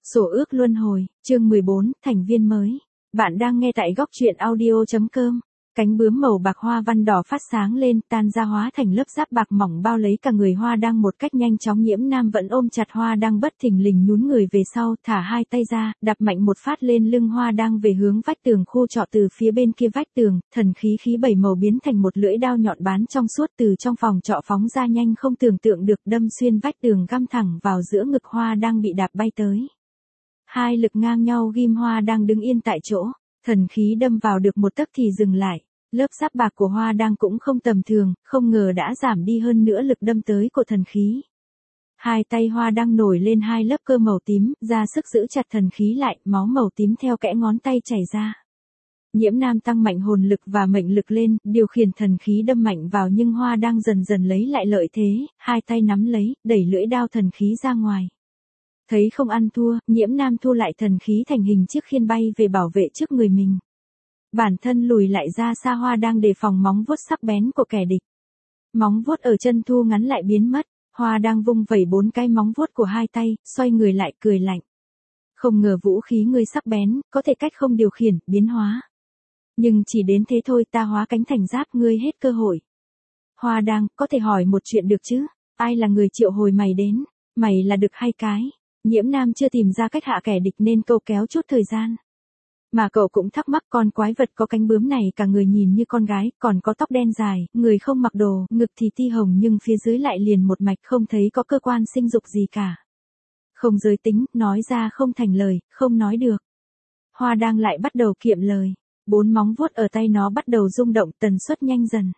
Sổ ước luân hồi, chương 14, thành viên mới. Bạn đang nghe tại góc truyện audio.com. Cánh bướm màu bạc hoa văn đỏ phát sáng lên, tan ra hóa thành lớp giáp bạc mỏng bao lấy cả người Hoa Đăng một cách nhanh chóng. Nhiễm Nam vẫn ôm chặt Hoa Đăng bất thình lình nhún người về sau, thả hai tay ra, đạp mạnh một phát lên lưng Hoa Đăng về hướng vách tường khu trọ. Từ phía bên kia vách tường, thần khí bảy màu biến thành một lưỡi đao nhọn bán trong suốt từ trong phòng trọ phóng ra nhanh không tưởng tượng được, đâm xuyên vách tường găm thẳng vào giữa ngực Hoa Đăng bị đạp bay tới. Hai lực ngang nhau ghim Hoa Đăng đứng yên tại chỗ, thần khí đâm vào được một tấc thì dừng lại. Lớp giáp bạc của Hoa Đăng cũng không tầm thường, không ngờ đã giảm đi hơn nữa lực đâm tới của thần khí. Hai tay Hoa Đăng nổi lên hai lớp cơ màu tím, ra sức giữ chặt thần khí lại, máu màu tím theo kẽ ngón tay chảy ra. Nhiễm Nam tăng mạnh hồn lực và mệnh lực lên, điều khiển thần khí đâm mạnh vào, nhưng Hoa Đăng dần dần lấy lại lợi thế, hai tay nắm lấy, đẩy lưỡi đao thần khí ra ngoài. Thấy không ăn thua, Nhiễm Nam thu lại thần khí thành hình chiếc khiên bay về bảo vệ trước người mình. Bản thân lùi lại ra xa, Hoa Đăng đề phòng móng vuốt sắc bén của kẻ địch. Móng vuốt ở chân thu ngắn lại biến mất, Hoa Đăng vung vẩy 4 cái móng vuốt của hai tay, xoay người lại cười lạnh. Không ngờ vũ khí ngươi sắc bén, có thể cách không điều khiển, biến hóa. Nhưng chỉ đến thế thôi, ta hóa cánh thành giáp ngươi hết cơ hội. Hoa Đăng, có thể hỏi một chuyện được chứ? Ai là người triệu hồi mày đến? Mày là đực hay cái? Nhiễm Nam chưa tìm ra cách hạ kẻ địch nên câu kéo chút thời gian. Mà cậu cũng thắc mắc, con quái vật có cánh bướm này cả người nhìn như con gái, còn có tóc đen dài, người không mặc đồ, ngực thì ti hồng nhưng phía dưới lại liền một mạch, không thấy có cơ quan sinh dục gì cả. Không giới tính, nói ra không thành lời, không nói được. Hoa Đăng lại bắt đầu kiệm lời. 4 móng vuốt ở tay nó bắt đầu rung động, tần suất nhanh dần.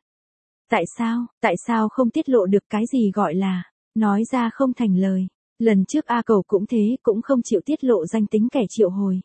Tại sao không tiết lộ được cái gì gọi là nói ra không thành lời? Lần trước A Cẩu cũng thế, cũng không chịu tiết lộ danh tính kẻ triệu hồi.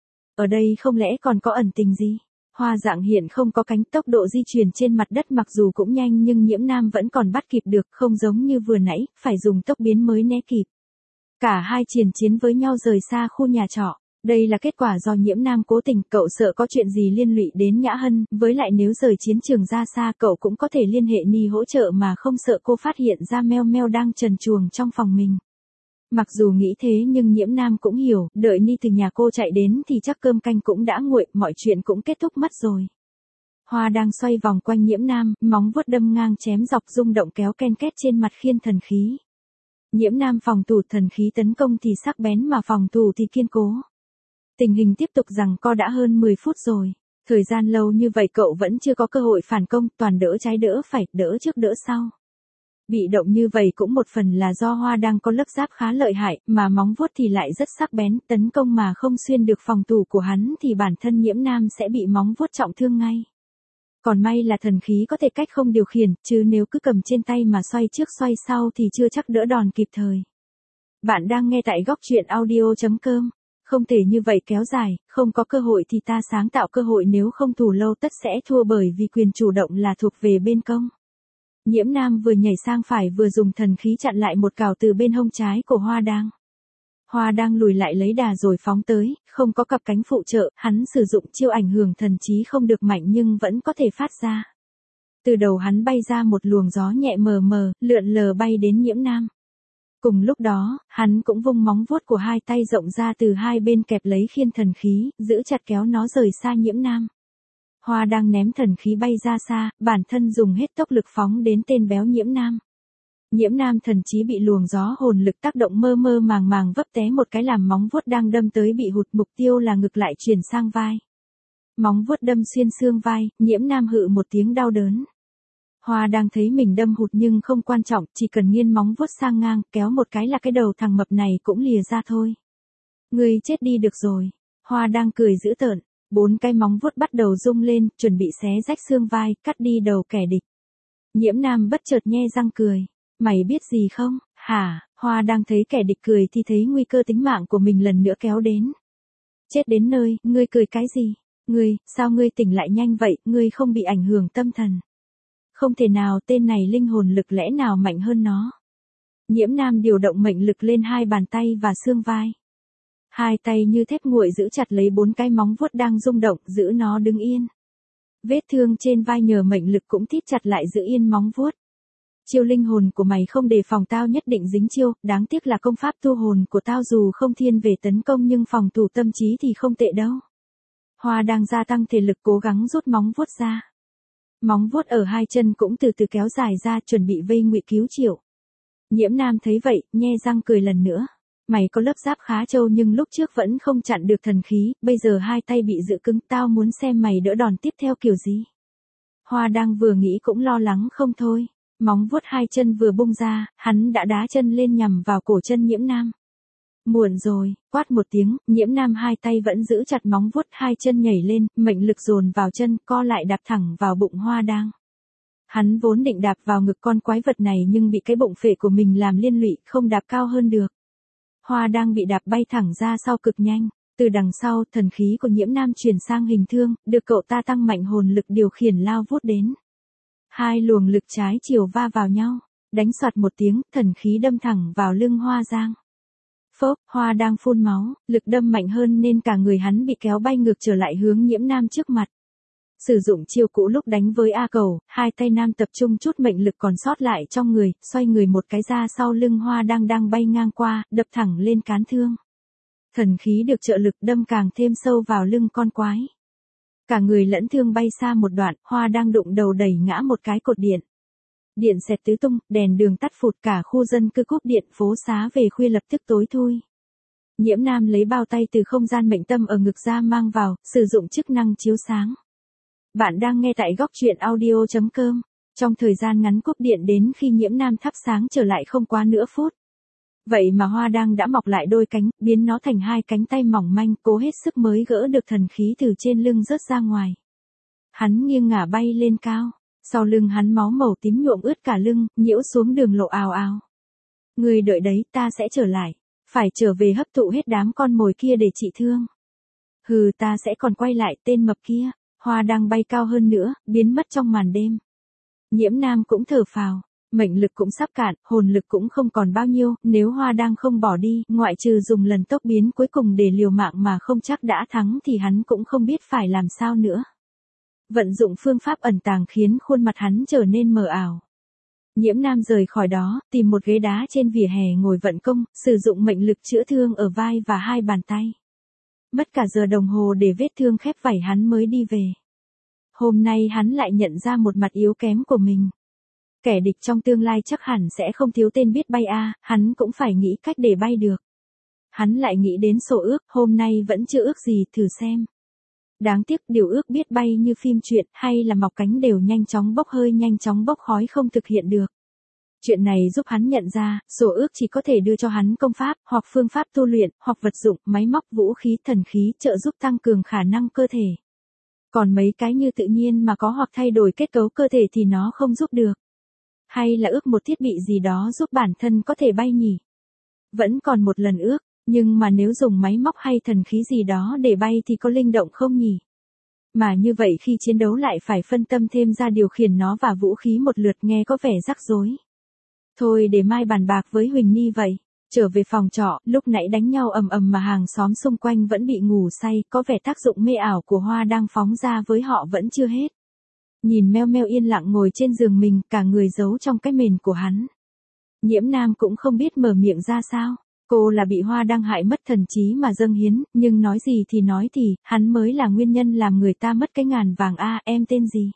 Ở đây không lẽ còn có ẩn tình gì? Hoa Dạng hiện không có cánh, tốc độ di chuyển trên mặt đất mặc dù cũng nhanh nhưng Nhiễm Nam vẫn còn bắt kịp được, không giống như vừa nãy, phải dùng tốc biến mới né kịp. Cả hai chiến với nhau rời xa khu nhà trọ. Đây là kết quả do Nhiễm Nam cố tình, cậu sợ có chuyện gì liên lụy đến Nhã Hân, với lại nếu rời chiến trường ra xa cậu cũng có thể liên hệ Ni hỗ trợ mà không sợ cô phát hiện ra Meo Meo đang trần truồng trong phòng mình. Mặc dù nghĩ thế nhưng Nhiễm Nam cũng hiểu, đợi Ni từ nhà cô chạy đến thì chắc cơm canh cũng đã nguội, mọi chuyện cũng kết thúc mất rồi. Hoa đang xoay vòng quanh Nhiễm Nam, móng vuốt đâm ngang chém dọc, rung động kéo ken két trên mặt khiên thần khí. Nhiễm Nam phòng thủ, thần khí tấn công thì sắc bén mà phòng thủ thì kiên cố. Tình hình tiếp tục giằng co đã hơn 10 phút rồi. Thời gian lâu như vậy cậu vẫn chưa có cơ hội phản công, toàn đỡ trái đỡ phải, đỡ trước đỡ sau. Bị động như vậy cũng một phần là do Hoa đang có lớp giáp khá lợi hại, mà móng vuốt thì lại rất sắc bén, tấn công mà không xuyên được phòng thủ của hắn thì bản thân Nhiễm Nam sẽ bị móng vuốt trọng thương ngay. Còn may là thần khí có thể cách không điều khiển, chứ nếu cứ cầm trên tay mà xoay trước xoay sau thì chưa chắc đỡ đòn kịp thời. Bạn đang nghe tại góc truyện audio.com. Không thể như vậy kéo dài, không có cơ hội thì ta sáng tạo cơ hội, nếu không thủ lâu tất sẽ thua, bởi vì quyền chủ động là thuộc về bên công. Nhiễm Nam vừa nhảy sang phải vừa dùng thần khí chặn lại một cào từ bên hông trái của Hoa Đăng. Hoa Đăng lùi lại lấy đà rồi phóng tới, không có cặp cánh phụ trợ, hắn sử dụng chiêu ảnh hưởng thần trí không được mạnh nhưng vẫn có thể phát ra. Từ đầu hắn bay ra một luồng gió nhẹ mờ mờ, lượn lờ bay đến Nhiễm Nam. Cùng lúc đó, hắn cũng vung móng vuốt của hai tay rộng ra từ hai bên kẹp lấy khiên thần khí, giữ chặt kéo nó rời xa Nhiễm Nam. Hoa đang ném thần khí bay ra xa, bản thân dùng hết tốc lực phóng đến tên béo Nhiễm Nam. Nhiễm Nam thần chí bị luồng gió hồn lực tác động, mơ mơ màng màng vấp té một cái làm móng vuốt đang đâm tới bị hụt, mục tiêu là ngực lại chuyển sang vai. Móng vuốt đâm xuyên xương vai, Nhiễm Nam hự một tiếng đau đớn. Hoa đang thấy mình đâm hụt nhưng không quan trọng, chỉ cần nghiêng móng vuốt sang ngang, kéo một cái là cái đầu thằng mập này cũng lìa ra thôi. Ngươi chết đi được rồi. Hoa đang cười dữ tợn. 4 cái móng vuốt bắt đầu rung lên, chuẩn bị xé rách xương vai, cắt đi đầu kẻ địch. Nhiễm Nam bất chợt nhe răng cười. Mày biết gì không? Hả? Hoa đang thấy kẻ địch cười thì thấy nguy cơ tính mạng của mình lần nữa kéo đến. Chết đến nơi, ngươi cười cái gì? Sao ngươi tỉnh lại nhanh vậy, ngươi không bị ảnh hưởng tâm thần? Không thể nào, tên này linh hồn lực lẽ nào mạnh hơn nó? Nhiễm Nam điều động mệnh lực lên hai bàn tay và xương vai. Hai tay như thép nguội giữ chặt lấy 4 cái móng vuốt đang rung động, giữ nó đứng yên. Vết thương trên vai nhờ mệnh lực cũng thít chặt lại giữ yên móng vuốt. Chiêu linh hồn của mày không đề phòng tao nhất định dính chiêu, đáng tiếc là công pháp tu hồn của tao dù không thiên về tấn công nhưng phòng thủ tâm trí thì không tệ đâu. Hoa đang gia tăng thể lực cố gắng rút móng vuốt ra. Móng vuốt ở hai chân cũng từ từ kéo dài ra chuẩn bị vây ngụy cứu Triệu. Nhiễm Nam thấy vậy, nhe răng cười lần nữa. Mày có lớp giáp khá trâu nhưng lúc trước vẫn không chặn được thần khí, bây giờ hai tay bị giữ cứng, tao muốn xem mày đỡ đòn tiếp theo kiểu gì. Hoa đang vừa nghĩ cũng lo lắng không thôi. Móng vuốt hai chân vừa bung ra, hắn đã đá chân lên nhằm vào cổ chân Nhiễm Nam. Muộn rồi, quát một tiếng, Nhiễm Nam hai tay vẫn giữ chặt móng vuốt hai chân nhảy lên, mệnh lực dồn vào chân, co lại đạp thẳng vào bụng Hoa đang. Hắn vốn định đạp vào ngực con quái vật này nhưng bị cái bụng phệ của mình làm liên lụy, không đạp cao hơn được. Hoa đang bị đạp bay thẳng ra sau cực nhanh. Từ đằng sau, thần khí của Nhiễm Nam chuyển sang hình thương, được cậu ta tăng mạnh hồn lực điều khiển lao vút đến. Hai luồng lực trái chiều va vào nhau, đánh soạt một tiếng, thần khí đâm thẳng vào lưng Hoa Giang. Phốc, Hoa đang phun máu, lực đâm mạnh hơn nên cả người hắn bị kéo bay ngược trở lại hướng Nhiễm Nam trước mặt. Sử dụng chiêu cũ lúc đánh với A Cầu, hai tay nam tập trung chút mệnh lực còn sót lại trong người, xoay người một cái ra sau lưng Hoa đang bay ngang qua, đập thẳng lên cán thương. Thần khí được trợ lực đâm càng thêm sâu vào lưng con quái. Cả người lẫn thương bay xa một đoạn, Hoa đang đụng đầu đẩy ngã một cái cột điện. Điện xẹt tứ tung, đèn đường tắt phụt, cả khu dân cư cúp điện, phố xá về khuya lập tức tối thui. Nhiễm Nam lấy bao tay từ không gian mệnh tâm ở ngực ra mang vào, sử dụng chức năng chiếu sáng. Bạn đang nghe tại góc truyện audio.com. Trong thời gian ngắn cúp điện đến khi Nhiễm Nam thắp sáng trở lại không quá nửa phút. Vậy mà Hoa đang đã mọc lại đôi cánh, biến nó thành hai cánh tay mỏng manh, cố hết sức mới gỡ được thần khí từ trên lưng rớt ra ngoài. Hắn nghiêng ngả bay lên cao, sau lưng hắn máu màu tím nhuộm ướt cả lưng, nhiễu xuống đường lộ ào ào. Người đợi đấy, ta sẽ trở lại, phải trở về hấp thụ hết đám con mồi kia để trị thương. Hừ, ta sẽ còn quay lại tên mập kia. Hoa đang bay cao hơn nữa, biến mất trong màn đêm. Nhiễm Nam cũng thở phào, mệnh lực cũng sắp cạn, hồn lực cũng không còn bao nhiêu, nếu Hoa đang không bỏ đi, ngoại trừ dùng lần tốc biến cuối cùng để liều mạng mà không chắc đã thắng thì hắn cũng không biết phải làm sao nữa. Vận dụng phương pháp ẩn tàng khiến khuôn mặt hắn trở nên mờ ảo. Nhiễm Nam rời khỏi đó, tìm một ghế đá trên vỉa hè ngồi vận công, sử dụng mệnh lực chữa thương ở vai và hai bàn tay. Mất cả giờ đồng hồ để vết thương khép vảy hắn mới đi về. Hôm nay hắn lại nhận ra một mặt yếu kém của mình. Kẻ địch trong tương lai chắc hẳn sẽ không thiếu tên biết bay hắn cũng phải nghĩ cách để bay được. Hắn lại nghĩ đến sổ ước, hôm nay vẫn chưa ước gì, thử xem. Đáng tiếc điều ước biết bay như phim truyện hay là mọc cánh đều nhanh chóng bốc hơi nhanh chóng bốc khói không thực hiện được. Chuyện này giúp hắn nhận ra, sổ ước chỉ có thể đưa cho hắn công pháp, hoặc phương pháp tu luyện, hoặc vật dụng, máy móc, vũ khí, thần khí, trợ giúp tăng cường khả năng cơ thể. Còn mấy cái như tự nhiên mà có hoặc thay đổi kết cấu cơ thể thì nó không giúp được. Hay là ước một thiết bị gì đó giúp bản thân có thể bay nhỉ? Vẫn còn một lần ước, nhưng mà nếu dùng máy móc hay thần khí gì đó để bay thì có linh động không nhỉ? Mà như vậy khi chiến đấu lại phải phân tâm thêm ra điều khiển nó và vũ khí một lượt nghe có vẻ rắc rối. Thôi để mai bàn bạc với Huỳnh Ni vậy. Trở về phòng trọ, lúc nãy đánh nhau ầm ầm mà hàng xóm xung quanh vẫn bị ngủ say, có vẻ tác dụng mê ảo của Hoa đang phóng ra với họ vẫn chưa hết. Nhìn Meo Meo yên lặng ngồi trên giường mình, cả người giấu trong cái mền của hắn. Nhiễm Nam cũng không biết mở miệng ra sao. Cô là bị Hoa đang hại mất thần trí mà dâng hiến, nhưng nói gì thì nói thì, hắn mới là nguyên nhân làm người ta mất cái ngàn vàng em tên gì?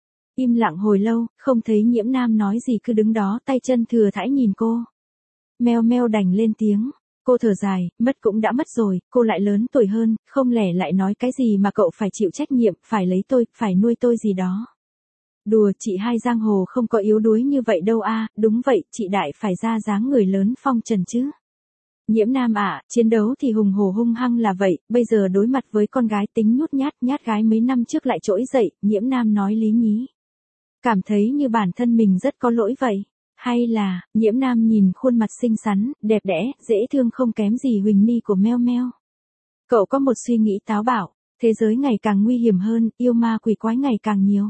Im lặng hồi lâu, không thấy Nhiễm Nam nói gì cứ đứng đó tay chân thừa thãi nhìn cô. Meo Meo đành lên tiếng. Cô thở dài, mất cũng đã mất rồi, cô lại lớn tuổi hơn, không lẽ lại nói cái gì mà cậu phải chịu trách nhiệm, phải lấy tôi, phải nuôi tôi gì đó. Đùa, chị hai giang hồ không có yếu đuối như vậy đâu đúng vậy, chị đại phải ra dáng người lớn phong trần chứ. Nhiễm Nam chiến đấu thì hùng hổ hung hăng là vậy, bây giờ đối mặt với con gái tính nhút nhát gái mấy năm trước lại trỗi dậy, Nhiễm Nam nói lý nhí. Cảm thấy như bản thân mình rất có lỗi vậy. Hay là, Nhiễm Nam nhìn khuôn mặt xinh xắn, đẹp đẽ, dễ thương không kém gì Huỳnh Ni của Meo Meo. Cậu có một suy nghĩ táo bạo, thế giới ngày càng nguy hiểm hơn, yêu ma quỷ quái ngày càng nhiều.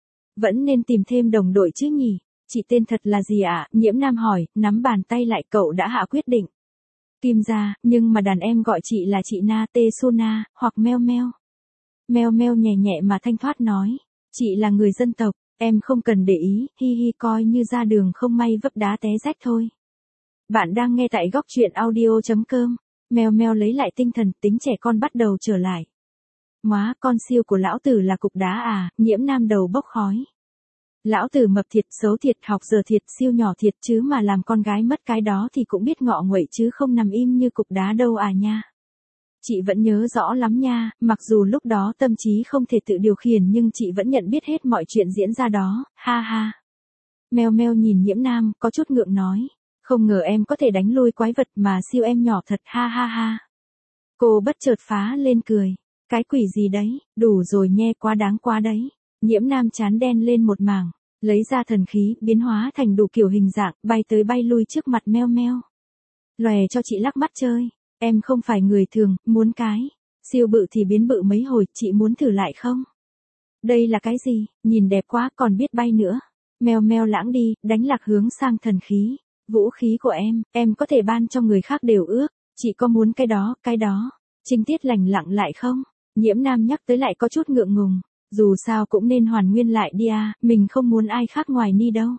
Vẫn nên tìm thêm đồng đội chứ nhỉ? Chị tên thật là gì ạ? Nhiễm Nam hỏi, nắm bàn tay lại cậu đã hạ quyết định. Kim gia, nhưng mà đàn em gọi chị là chị Na Tê Suna, hoặc Meo Meo. Meo Meo nhẹ nhẹ mà thanh thoát nói, chị là người dân tộc, em không cần để ý, hi hi coi như ra đường không may vấp đá té rách thôi. Bạn đang nghe tại góc truyện audio.com. Mèo mèo lấy lại tinh thần, tính trẻ con bắt đầu trở lại. Móa, con siêu của lão tử là cục đá à, Nhiễm Nam đầu bốc khói. Lão tử mập thiệt, xấu thiệt, học giờ thiệt, siêu nhỏ thiệt chứ mà làm con gái mất cái đó thì cũng biết ngọ nguậy chứ không nằm im như cục đá đâu à nha. Chị vẫn nhớ rõ lắm nha, mặc dù lúc đó tâm trí không thể tự điều khiển nhưng chị vẫn nhận biết hết mọi chuyện diễn ra đó, ha ha. Mèo mèo nhìn Nhiễm Nam, có chút ngượng nói. Không ngờ em có thể đánh lui quái vật mà siêu em nhỏ thật, ha ha ha. Cô bất chợt phá lên cười. Cái quỷ gì đấy, đủ rồi nhe, quá đáng quá đấy. Nhiễm Nam chán đen lên một mảng, lấy ra thần khí, biến hóa thành đủ kiểu hình dạng, bay tới bay lui trước mặt meo meo. Lòe cho chị lắc mắt chơi, em không phải người thường, muốn cái siêu bự thì biến bự mấy hồi, chị muốn thử lại không? Đây là cái gì, nhìn đẹp quá, còn biết bay nữa. Meo meo lãng đi, đánh lạc hướng sang thần khí. Vũ khí của em có thể ban cho người khác đều ước, chị có muốn cái đó. Trinh Tiết lành lặng lại không? Nhiễm Nam nhắc tới lại có chút ngượng ngùng, dù sao cũng nên hoàn nguyên lại đi à, mình không muốn ai khác ngoài Ni đâu.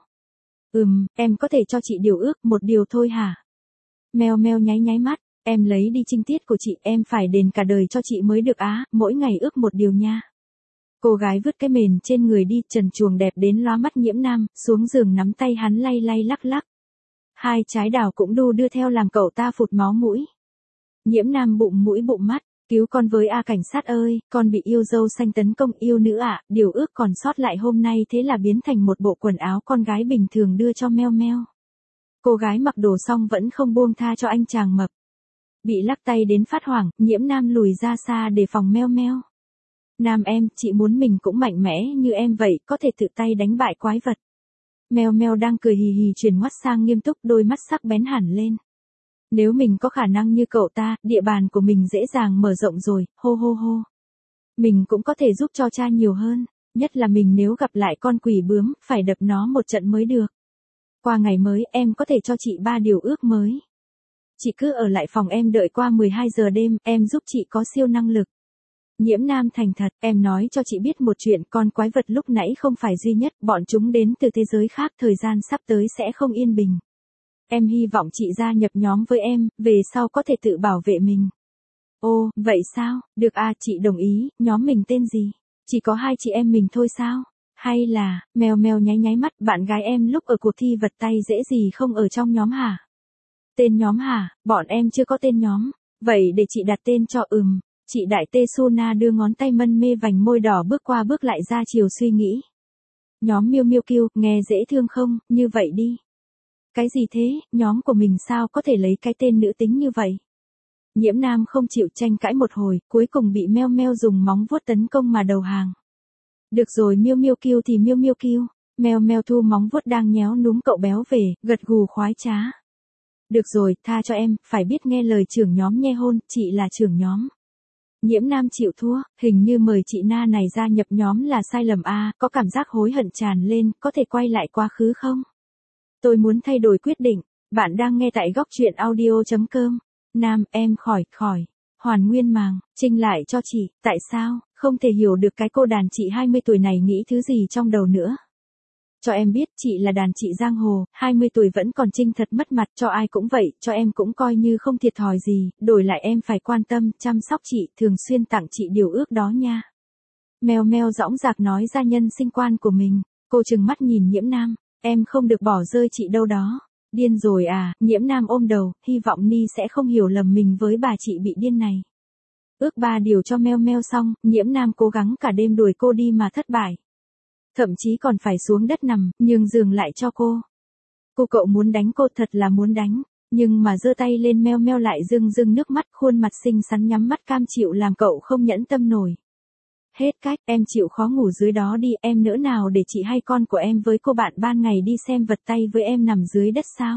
Em có thể cho chị điều ước, một điều thôi hả? Meo meo nháy mắt, em lấy đi trinh tiết của chị, em phải đền cả đời cho chị mới được á, mỗi ngày ước một điều nha. Cô gái vứt cái mền trên người đi, trần truồng đẹp đến lóa mắt Nhiễm Nam, xuống giường nắm tay hắn lay lay lắc lắc. Hai trái đào cũng đu đưa theo làm cậu ta phụt máu mũi. Nhiễm Nam bụng mũi bụng mắt, cứu con với a cảnh sát ơi, con bị yêu dâu xanh tấn công, yêu nữ ạ, điều ước còn sót lại hôm nay thế là biến thành một bộ quần áo con gái bình thường đưa cho meo meo. Cô gái mặc đồ xong vẫn không buông tha cho anh chàng mập. Bị lắc tay đến phát hoảng, Nhiễm Nam lùi ra xa để phòng meo meo. Nam em, chị muốn mình cũng mạnh mẽ như em vậy, có thể tự tay đánh bại quái vật. Meo meo đang cười hì hì chuyển ngoắt sang nghiêm túc, đôi mắt sắc bén hẳn lên. Nếu mình có khả năng như cậu ta, địa bàn của mình dễ dàng mở rộng rồi, hô hô hô. Mình cũng có thể giúp cho cha nhiều hơn, nhất là mình nếu gặp lại con quỷ bướm, phải đập nó một trận mới được. Qua ngày mới, em có thể cho chị 3 điều ước mới. Chị cứ ở lại phòng em đợi qua 12 giờ đêm, em giúp chị có siêu năng lực. Nhiễm Nam thành thật, em nói cho chị biết một chuyện, con quái vật lúc nãy không phải duy nhất, bọn chúng đến từ thế giới khác, thời gian sắp tới sẽ không yên bình. Em hy vọng chị gia nhập nhóm với em, về sau có thể tự bảo vệ mình. Ồ, vậy sao, được à, chị đồng ý, nhóm mình tên gì? Chỉ có 2 chị em mình thôi sao? Hay là, mèo mèo nháy mắt, bạn gái em lúc ở cuộc thi vật tay dễ gì không ở trong nhóm hả? Tên nhóm hả, bọn em chưa có tên nhóm, vậy để chị đặt tên cho. Chị Đại Tê Suna đưa ngón tay mân mê vành môi đỏ bước qua bước lại ra chiều suy nghĩ. Nhóm Miêu Miêu Kiêu, nghe dễ thương không, như vậy đi. Cái gì thế, nhóm của mình sao có thể lấy cái tên nữ tính như vậy? Nhiễm Nam không chịu tranh cãi một hồi, cuối cùng bị meo meo dùng móng vuốt tấn công mà đầu hàng. Được rồi, Miêu Miêu Kiêu thì Miêu Miêu Kiêu. Meo meo thu móng vuốt đang nhéo núm cậu béo về, gật gù khoái trá. Được rồi, tha cho em, phải biết nghe lời trưởng nhóm nhe hôn, chị là trưởng nhóm. Nhiễm Nam chịu thua, hình như mời chị Na này gia nhập nhóm là sai lầm a, có cảm giác hối hận tràn lên, có thể quay lại quá khứ không? Tôi muốn thay đổi quyết định, bạn đang nghe tại góc truyện audio.com. Nam, em khỏi, hoàn nguyên màng, Trinh lại cho chị, tại sao, không thể hiểu được cái cô đàn chị 20 tuổi này nghĩ thứ gì trong đầu nữa. Cho em biết, chị là đàn chị giang hồ, 20 tuổi vẫn còn Trinh thật mất mặt, cho ai cũng vậy, cho em cũng coi như không thiệt thòi gì, đổi lại em phải quan tâm, chăm sóc chị, thường xuyên tặng chị điều ước đó nha. Mèo meo dõng dạc nói ra nhân sinh quan của mình, cô trừng mắt nhìn Nhiễm Nam, em không được bỏ rơi chị đâu đó. Điên rồi à, Nhiễm Nam ôm đầu, hy vọng Ni sẽ không hiểu lầm mình với bà chị bị điên này. Ước 3 điều cho meo meo xong, Nhiễm Nam cố gắng cả đêm đuổi cô đi mà thất bại. Thậm chí còn phải xuống đất nằm, nhường giường lại cho cô. Cậu muốn đánh cô, thật là muốn đánh, nhưng mà giơ tay lên meo meo lại rưng nước mắt, khuôn mặt xinh xắn nhắm mắt cam chịu làm cậu không nhẫn tâm nổi. Hết cách, em chịu khó ngủ dưới đó đi, em nỡ nào để chị hay con của em với cô bạn ban ngày đi xem vật tay với em nằm dưới đất sao?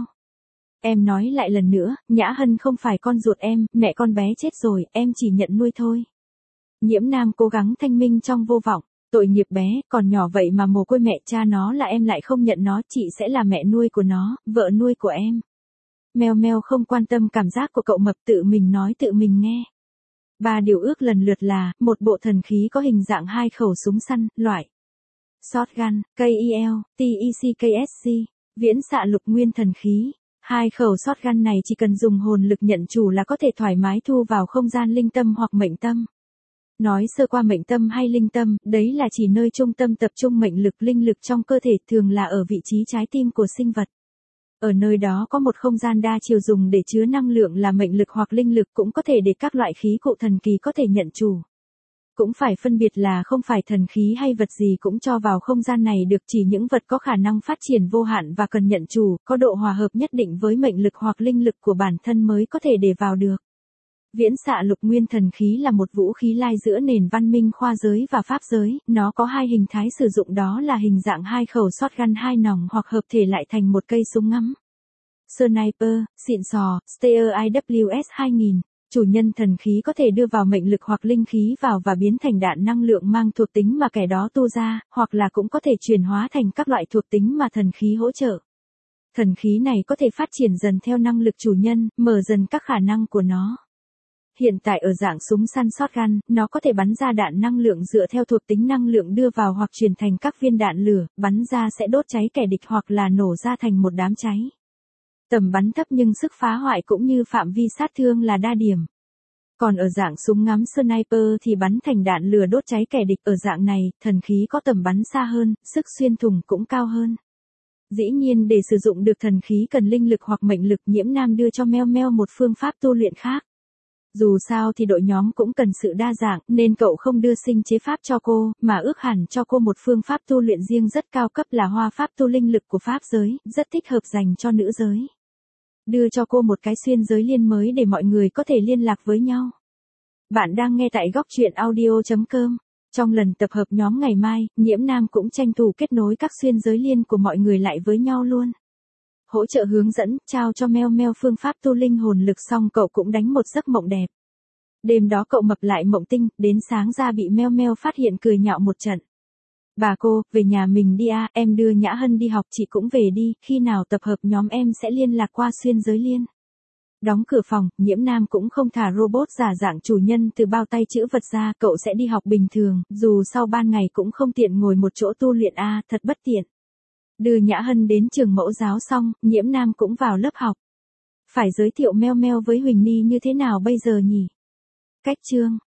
Em nói lại lần nữa, Nhã Hân không phải con ruột em, mẹ con bé chết rồi, em chỉ nhận nuôi thôi. Nhiễm Nam cố gắng thanh minh trong vô vọng. Tội nghiệp bé, còn nhỏ vậy mà mồ côi mẹ, cha nó là em lại không nhận nó, chị sẽ là mẹ nuôi của nó, vợ nuôi của em. Meo meo không quan tâm cảm giác của cậu mập, tự mình nói tự mình nghe. 3 điều ước lần lượt là, một bộ thần khí có hình dạng 2 khẩu súng săn, loại Shotgun, KEL, TECKSC, viễn xạ lục nguyên thần khí. Hai khẩu shotgun này chỉ cần dùng hồn lực nhận chủ là có thể thoải mái thu vào không gian linh tâm hoặc mệnh tâm. Nói sơ qua mệnh tâm hay linh tâm, đấy là chỉ nơi trung tâm tập trung mệnh lực linh lực trong cơ thể, thường là ở vị trí trái tim của sinh vật. Ở nơi đó có một không gian đa chiều dùng để chứa năng lượng là mệnh lực hoặc linh lực, cũng có thể để các loại khí cụ thần kỳ có thể nhận chủ. Cũng phải phân biệt là không phải thần khí hay vật gì cũng cho vào không gian này được, chỉ những vật có khả năng phát triển vô hạn và cần nhận chủ, có độ hòa hợp nhất định với mệnh lực hoặc linh lực của bản thân mới có thể để vào được. Viễn xạ lục nguyên thần khí là một vũ khí lai giữa nền văn minh khoa giới và pháp giới, nó có hai hình thái sử dụng, đó là hình dạng hai khẩu shotgun hai nòng hoặc hợp thể lại thành một cây súng ngắm. Sniper, xịn sò, Steyr IWS 2000. Chủ nhân thần khí có thể đưa vào mệnh lực hoặc linh khí vào và biến thành đạn năng lượng mang thuộc tính mà kẻ đó tu ra, hoặc là cũng có thể chuyển hóa thành các loại thuộc tính mà thần khí hỗ trợ. Thần khí này có thể phát triển dần theo năng lực chủ nhân, mở dần các khả năng của nó. Hiện tại ở dạng súng săn shotgun, nó có thể bắn ra đạn năng lượng dựa theo thuộc tính năng lượng đưa vào hoặc chuyển thành các viên đạn lửa, bắn ra sẽ đốt cháy kẻ địch hoặc là nổ ra thành một đám cháy. Tầm bắn thấp nhưng sức phá hoại cũng như phạm vi sát thương là đa điểm. Còn ở dạng súng ngắm sniper thì bắn thành đạn lửa đốt cháy kẻ địch, ở dạng này, thần khí có tầm bắn xa hơn, sức xuyên thủng cũng cao hơn. Dĩ nhiên để sử dụng được thần khí cần linh lực hoặc mệnh lực, Nhiễm Nam đưa cho Meo Meo một phương pháp tu luyện khác. Dù sao thì đội nhóm cũng cần sự đa dạng, nên cậu không đưa sinh chế pháp cho cô, mà ước hẳn cho cô một phương pháp tu luyện riêng rất cao cấp là hoa pháp tu linh lực của pháp giới, rất thích hợp dành cho nữ giới. Đưa cho cô một cái xuyên giới liên mới để mọi người có thể liên lạc với nhau. Bạn đang nghe tại góc truyện audio.com. Trong lần tập hợp nhóm ngày mai, Nhiễm Nam cũng tranh thủ kết nối các xuyên giới liên của mọi người lại với nhau luôn. Hỗ trợ hướng dẫn, trao cho Meo Meo phương pháp tu linh hồn lực xong cậu cũng đánh một giấc mộng đẹp. Đêm đó cậu mập lại mộng tinh, đến sáng ra bị Meo Meo phát hiện cười nhạo một trận. Bà cô, về nhà mình đi à, em đưa Nhã Hân đi học, chị cũng về đi, khi nào tập hợp nhóm em sẽ liên lạc qua xuyên giới liên. Đóng cửa phòng, Nhiễm Nam cũng không thả robot giả dạng chủ nhân từ bao tay chữ vật ra, cậu sẽ đi học bình thường, dù sau ban ngày cũng không tiện ngồi một chỗ tu luyện à, thật bất tiện. Đưa Nhã Hân đến trường mẫu giáo xong, Nhiễm Nam cũng vào lớp học. Phải giới thiệu Meo Meo với Huỳnh Ni như thế nào bây giờ nhỉ? Cách chương